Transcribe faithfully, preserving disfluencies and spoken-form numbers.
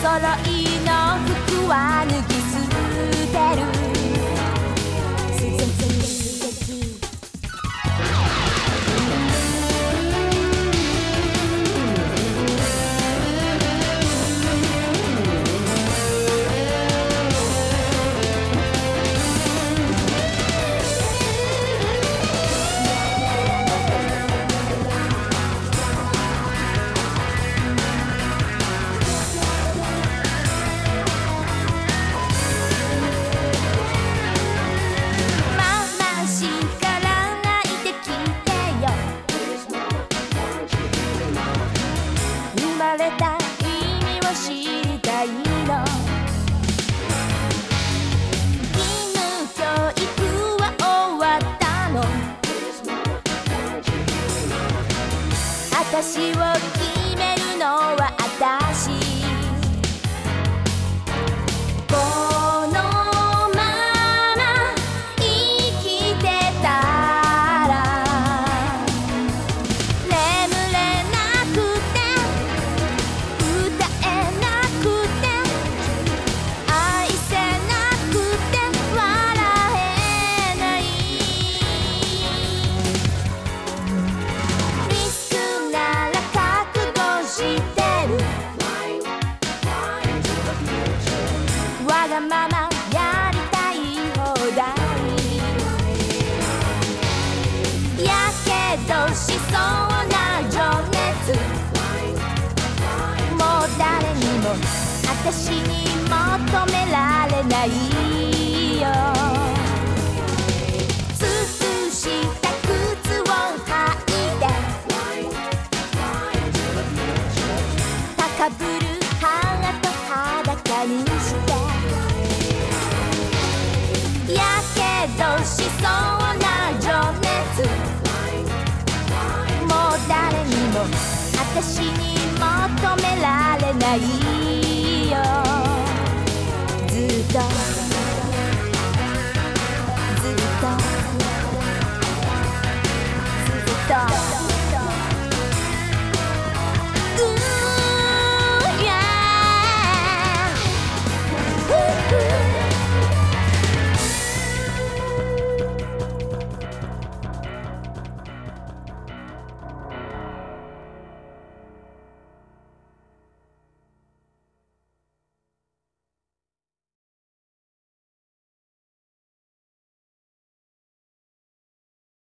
揃いの服は脱ぎ捨てる。生まれた意味を知りたいの。犬教育は終わったの。私を決めるのは私。このまま生きてたら眠れなくて歌えなくて愛せなくて笑えない。リスクなら覚悟してる。わがままやりたい放題。やけどしそうな情熱、もう誰にも私に求められないよ。靴下靴を履いて高ぶるハート裸にしてやけどしそうな情熱、もう誰にも私に求められないよ。ずっとずっとずっと